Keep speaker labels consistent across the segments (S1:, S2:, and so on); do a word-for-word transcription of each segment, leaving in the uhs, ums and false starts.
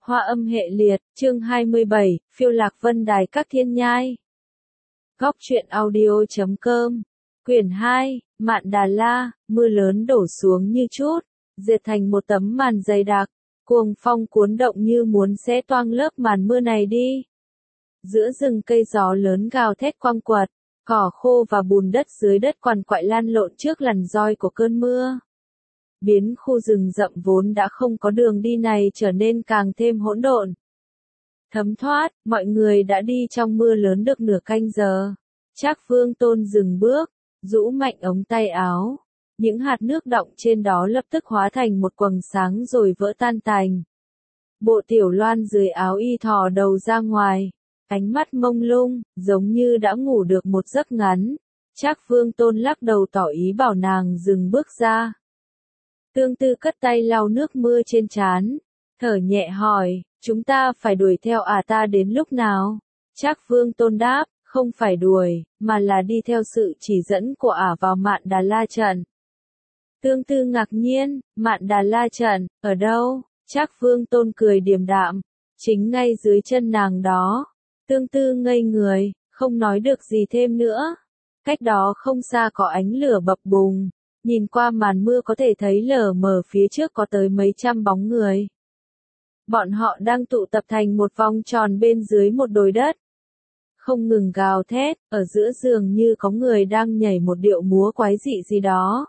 S1: Hoa âm hệ liệt, chương hai mươi bảy, phiêu lạc vân đài các thiên nhai. Góc truyện audio chấm com, quyển hai, Mạn Đà La, mưa lớn đổ xuống như chút, dệt thành một tấm màn dày đặc, cuồng phong cuốn động như muốn xé toang lớp màn mưa này đi. Giữa rừng cây gió lớn gào thét quang quật, cỏ khô và bùn đất dưới đất quằn quại lan lộn trước làn roi của cơn mưa. Biến khu rừng rậm vốn đã không có đường đi này trở nên càng thêm hỗn độn. Thấm thoát, mọi người đã đi trong mưa lớn được nửa canh giờ. Trác Vương Tôn dừng bước, rũ mạnh ống tay áo. Những hạt nước đọng trên đó lập tức hóa thành một quầng sáng rồi vỡ tan tành. Bộ tiểu loan dưới áo y thò đầu ra ngoài, ánh mắt mông lung, giống như đã ngủ được một giấc ngắn. Trác Vương Tôn lắc đầu tỏ ý bảo nàng dừng bước ra. Tương Tư cất tay lau nước mưa trên trán, thở nhẹ hỏi, chúng ta phải đuổi theo à ta đến lúc nào? Trác Vương Tôn đáp, không phải đuổi, mà là đi theo sự chỉ dẫn của ả vào Mạn Đà La trận. Tương Tư ngạc nhiên, Mạn Đà La trận, ở đâu? Trác Vương Tôn cười điềm đạm, chính ngay dưới chân nàng đó. Tương Tư ngây người, không nói được gì thêm nữa. Cách đó không xa có ánh lửa bập bùng. Nhìn qua màn mưa có thể thấy lờ mờ phía trước có tới mấy trăm bóng người. Bọn họ đang tụ tập thành một vòng tròn bên dưới một đồi đất. Không ngừng gào thét, ở giữa giường như có người đang nhảy một điệu múa quái dị gì đó.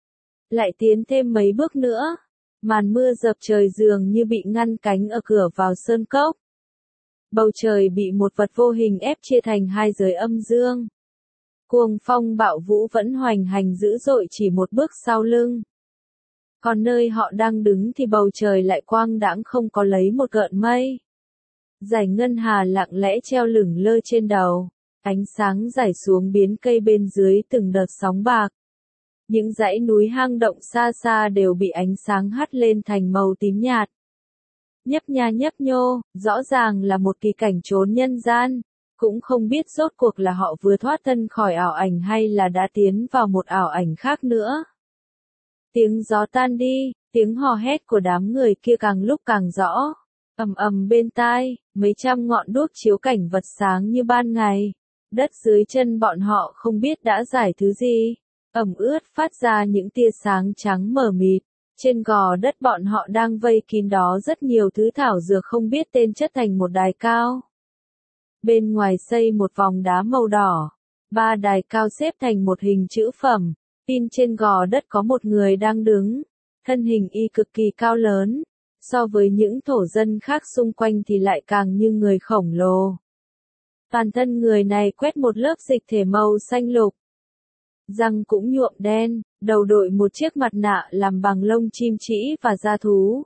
S1: Lại tiến thêm mấy bước nữa, màn mưa dập trời dường như bị ngăn cánh ở cửa vào sơn cốc. Bầu trời bị một vật vô hình ép chia thành hai giới âm dương. Cuồng phong bạo vũ vẫn hoành hành dữ dội chỉ một bước sau lưng. Còn nơi họ đang đứng thì bầu trời lại quang đãng không có lấy một gợn mây. Dải ngân hà lặng lẽ treo lửng lơ trên đầu, ánh sáng rải xuống biến cây bên dưới từng đợt sóng bạc. Những dãy núi hang động xa xa đều bị ánh sáng hắt lên thành màu tím nhạt. Nhấp nha nhấp nhô, rõ ràng là một kỳ cảnh trốn nhân gian. Cũng không biết rốt cuộc là họ vừa thoát thân khỏi ảo ảnh hay là đã tiến vào một ảo ảnh khác nữa. Tiếng gió tan đi, tiếng hò hét của đám người kia càng lúc càng rõ. Ầm ầm bên tai, mấy trăm ngọn đuốc chiếu cảnh vật sáng như ban ngày. Đất dưới chân bọn họ không biết đã giải thứ gì. Ẩm ướt phát ra những tia sáng trắng mờ mịt. Trên gò đất bọn họ đang vây kín đó rất nhiều thứ thảo dược không biết tên chất thành một đài cao. Bên ngoài xây một vòng đá màu đỏ, ba đài cao xếp thành một hình chữ phẩm, tin trên gò đất có một người đang đứng, thân hình y cực kỳ cao lớn, so với những thổ dân khác xung quanh thì lại càng như người khổng lồ. Toàn thân người này quét một lớp dịch thể màu xanh lục, răng cũng nhuộm đen, đầu đội một chiếc mặt nạ làm bằng lông chim trĩ và da thú.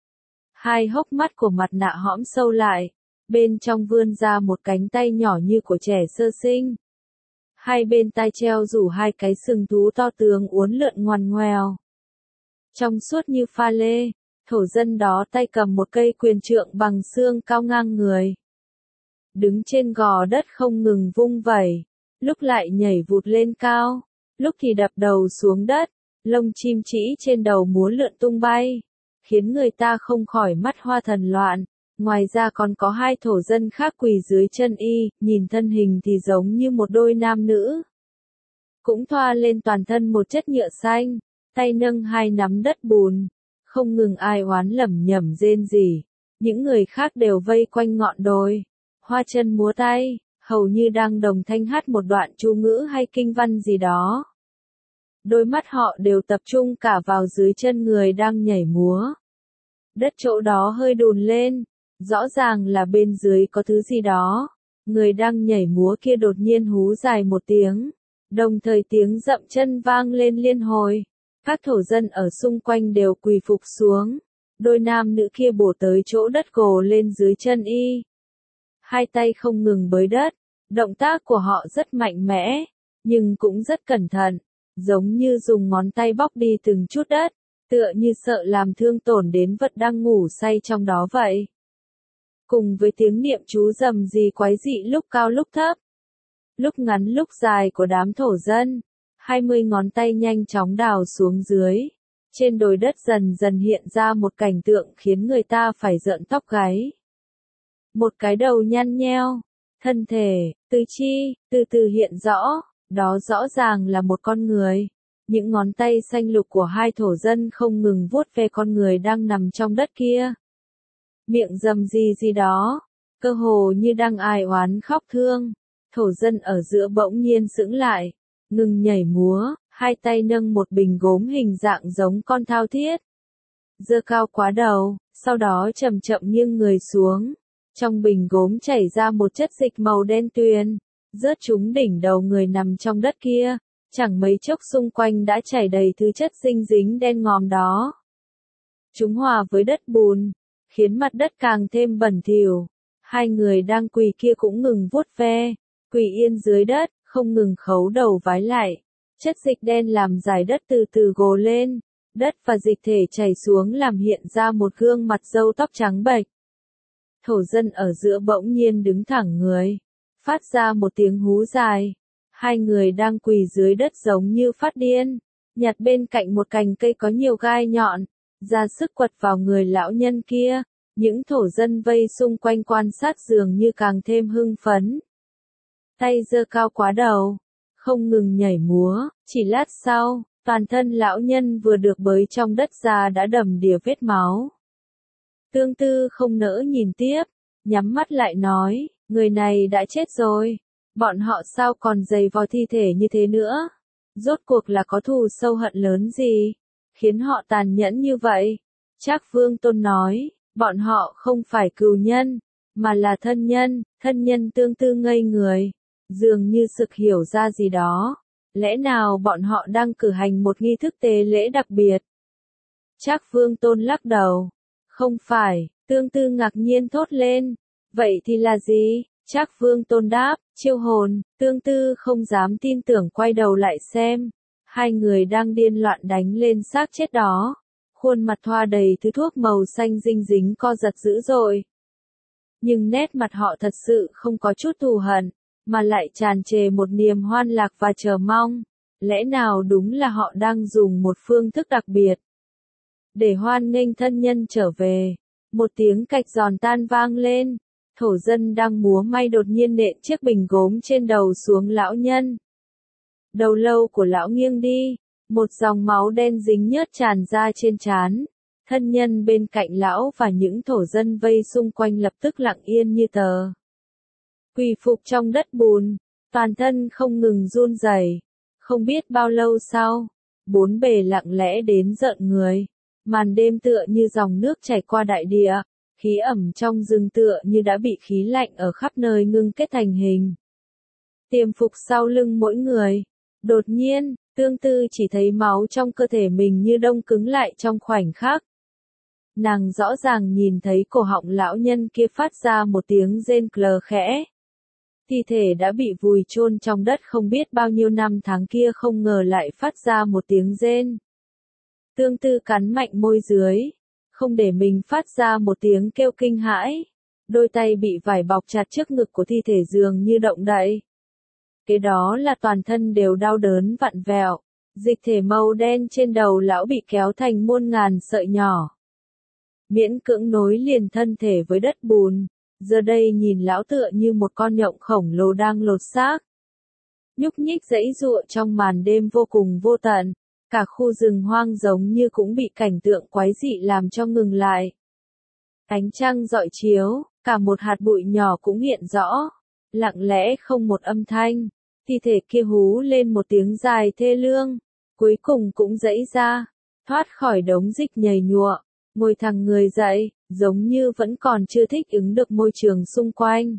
S1: Hai hốc mắt của mặt nạ hõm sâu lại. Bên trong vươn ra một cánh tay nhỏ như của trẻ sơ sinh. Hai bên tai treo rủ hai cái sừng thú to tướng uốn lượn ngoằn ngoèo. Trong suốt như pha lê, thổ dân đó tay cầm một cây quyền trượng bằng xương cao ngang người. Đứng trên gò đất không ngừng vung vẩy, lúc lại nhảy vụt lên cao, lúc thì đập đầu xuống đất, lông chim trĩ trên đầu múa lượn tung bay, khiến người ta không khỏi mắt hoa thần loạn. Ngoài ra còn có hai thổ dân khác quỳ dưới chân y, nhìn thân hình thì giống như một đôi nam nữ. Cũng thoa lên toàn thân một chất nhựa xanh, tay nâng hai nắm đất bùn, không ngừng ai oán lẩm nhẩm rên rỉ. Những người khác đều vây quanh ngọn đồi, hoa chân múa tay, hầu như đang đồng thanh hát một đoạn chú ngữ hay kinh văn gì đó. Đôi mắt họ đều tập trung cả vào dưới chân người đang nhảy múa. Đất chỗ đó hơi đùn lên. Rõ ràng là bên dưới có thứ gì đó. Người đang nhảy múa kia đột nhiên hú dài một tiếng. Đồng thời tiếng dậm chân vang lên liên hồi. Các thổ dân ở xung quanh đều quỳ phục xuống. Đôi nam nữ kia bổ tới chỗ đất gồ lên dưới chân y. Hai tay không ngừng bới đất. Động tác của họ rất mạnh mẽ. Nhưng cũng rất cẩn thận. Giống như dùng ngón tay bóc đi từng chút đất. Tựa như sợ làm thương tổn đến vật đang ngủ say trong đó vậy. Cùng với tiếng niệm chú rầm rì quái dị lúc cao lúc thấp, lúc ngắn lúc dài của đám thổ dân, hai mươi ngón tay nhanh chóng đào xuống dưới, Trên đồi đất dần dần hiện ra một cảnh tượng khiến người ta phải rợn tóc gáy. Một cái đầu nhăn nheo, thân thể, tứ chi, từ từ hiện rõ, đó rõ ràng là một con người. Những ngón tay xanh lục của hai thổ dân không ngừng vuốt ve con người đang nằm trong đất kia. Miệng rầm gì gì đó, cơ hồ như đang ai oán khóc thương. Thổ dân ở giữa bỗng nhiên sững lại, ngừng nhảy múa, hai tay nâng một bình gốm hình dạng giống con thao thiết. Giơ cao quá đầu, sau đó chậm chậm nghiêng người xuống. Trong bình gốm chảy ra một chất dịch màu đen tuyền, rớt trúng đỉnh đầu người nằm trong đất kia. Chẳng mấy chốc xung quanh đã chảy đầy thứ chất dinh dính đen ngòm đó. Chúng hòa với đất bùn, khiến mặt đất càng thêm bẩn thỉu. Hai người đang quỳ kia cũng ngừng vuốt ve, quỳ yên dưới đất, không ngừng khấu đầu vái lại. Chất dịch đen làm dải đất từ từ gồ lên, đất và dịch thể chảy xuống làm hiện ra một gương mặt râu tóc trắng bệch. Thổ dân ở giữa bỗng nhiên đứng thẳng người, phát ra một tiếng hú dài. Hai người đang quỳ dưới đất giống như phát điên, nhặt bên cạnh một cành cây có nhiều gai nhọn, ra sức quật vào người lão nhân kia. Những thổ dân vây xung quanh quan sát dường như càng thêm hưng phấn. Tay giơ cao quá đầu, không ngừng nhảy múa, chỉ lát sau, toàn thân lão nhân vừa được bới trong đất ra đã đầm đìa vết máu. Tương Tư không nỡ nhìn tiếp, nhắm mắt lại nói, người này đã chết rồi. Bọn họ sao còn giày vò thi thể như thế nữa? Rốt cuộc là có thù sâu hận lớn gì, khiến họ tàn nhẫn như vậy? Trác Vương Tôn nói, bọn họ không phải cừu nhân, mà là thân nhân. Thân nhân Tương Tư ngây người, dường như sực hiểu ra gì đó. Lẽ nào bọn họ đang cử hành một nghi thức tế lễ đặc biệt? Trác Vương Tôn lắc đầu, không phải. Tương Tư ngạc nhiên thốt lên, vậy thì là gì? Trác Vương Tôn đáp, chiêu hồn. Tương Tư không dám tin tưởng quay đầu lại xem. Hai người đang điên loạn đánh lên xác chết đó. Khuôn mặt thoa đầy thứ thuốc màu xanh dinh dính co giật dữ dội. Nhưng nét mặt họ thật sự không có chút thù hận, mà lại tràn trề một niềm hoan lạc và chờ mong. Lẽ nào đúng là họ đang dùng một phương thức đặc biệt để hoan nghênh thân nhân trở về? Một tiếng cạch giòn tan vang lên. Thổ dân đang múa may đột nhiên nện chiếc bình gốm trên đầu xuống lão nhân. Đầu lâu của lão nghiêng đi, một dòng máu đen dính nhớt tràn ra trên trán. Thân nhân bên cạnh lão và những thổ dân vây xung quanh lập tức lặng yên như tờ. Quỳ phục trong đất bùn, toàn thân không ngừng run rẩy. Không biết bao lâu sau, bốn bề lặng lẽ đến rợn người. Màn đêm tựa như dòng nước chảy qua đại địa. Khí ẩm trong rừng tựa như đã bị khí lạnh ở khắp nơi ngưng kết thành hình. Tiềm phục sau lưng mỗi người. Đột nhiên, Tương Tư chỉ thấy máu trong cơ thể mình như đông cứng lại trong khoảnh khắc. Nàng rõ ràng nhìn thấy cổ họng lão nhân kia phát ra một tiếng rên clờ khẽ. Thi thể đã bị vùi chôn trong đất không biết bao nhiêu năm tháng kia không ngờ lại phát ra một tiếng rên. Tương Tư cắn mạnh môi dưới, không để mình phát ra một tiếng kêu kinh hãi. Đôi tay bị vải bọc chặt trước ngực của thi thể dường như động đậy. Kế đó là toàn thân đều đau đớn vặn vẹo. Dịch thể màu đen trên đầu lão bị kéo thành muôn ngàn sợi nhỏ. Miễn cưỡng nối liền thân thể với đất bùn. Giờ đây nhìn lão tựa như một con nhộng khổng lồ đang lột xác. Nhúc nhích giãy giụa trong màn đêm vô cùng vô tận. Cả khu rừng hoang giống như cũng bị cảnh tượng quái dị làm cho ngừng lại. Ánh trăng rọi chiếu, cả một hạt bụi nhỏ cũng hiện rõ. Lặng lẽ không một âm thanh, thi thể kia hú lên một tiếng dài thê lương. Cuối cùng cũng giãy ra, thoát khỏi đống dịch nhầy nhụa, ngồi thẳng người dậy, giống như vẫn còn chưa thích ứng được môi trường xung quanh.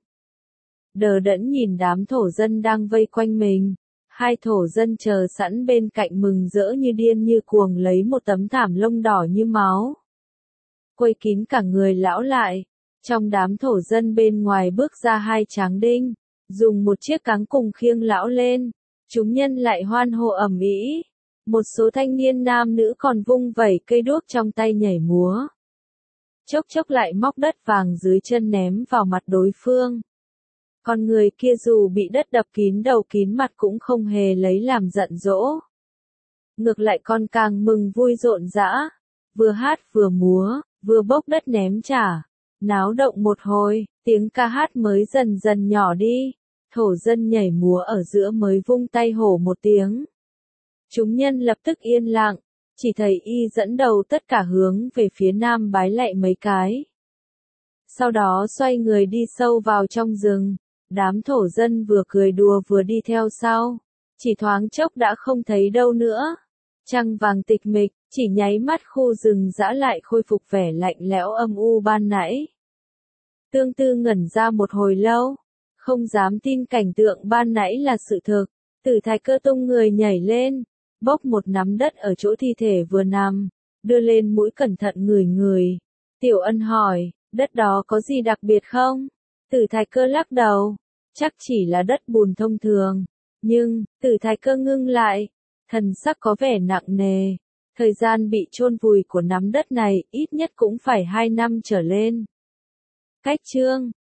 S1: Đờ đẫn nhìn đám thổ dân đang vây quanh mình. Hai thổ dân chờ sẵn bên cạnh mừng rỡ như điên như cuồng lấy một tấm thảm lông đỏ như máu. Quây kín cả người lão lại. Trong đám thổ dân bên ngoài bước ra hai tráng đinh, dùng một chiếc cáng cùng khiêng lão lên. Chúng nhân lại hoan hô ầm ĩ. Một số thanh niên nam nữ còn vung vẩy cây đuốc trong tay nhảy múa. Chốc chốc lại móc đất vàng dưới chân ném vào mặt đối phương. Con người kia dù bị đất đập kín đầu kín mặt cũng không hề lấy làm giận dỗ. ngược lại con càng mừng vui rộn rã, vừa hát vừa múa, vừa bốc đất ném trả, náo động một hồi, tiếng ca hát mới dần dần nhỏ đi, thổ dân nhảy múa ở giữa mới vung tay hổ một tiếng. Chúng nhân lập tức yên lặng, chỉ thấy y dẫn đầu tất cả hướng về phía nam bái lạy mấy cái. Sau đó xoay người đi sâu vào trong rừng, đám thổ dân vừa cười đùa vừa đi theo sau, chỉ thoáng chốc đã không thấy đâu nữa. Trăng vàng tịch mịch, chỉ nháy mắt khu rừng dã lại khôi phục vẻ lạnh lẽo âm u ban nãy. Tương Tư ngẩn ra một hồi lâu, không dám tin cảnh tượng ban nãy là sự thực. Tử Thái Cơ tung người nhảy lên, bốc một nắm đất ở chỗ thi thể vừa nằm, đưa lên mũi cẩn thận ngửi ngửi. Tiểu Ân hỏi, đất đó có gì đặc biệt không? Tử Thái Cơ lắc đầu, chắc chỉ là đất bùn thông thường. Nhưng, Tử Thái Cơ ngưng lại, thần sắc có vẻ nặng nề. Thời gian bị chôn vùi của nắm đất này ít nhất cũng phải hai năm trở lên. Cách chương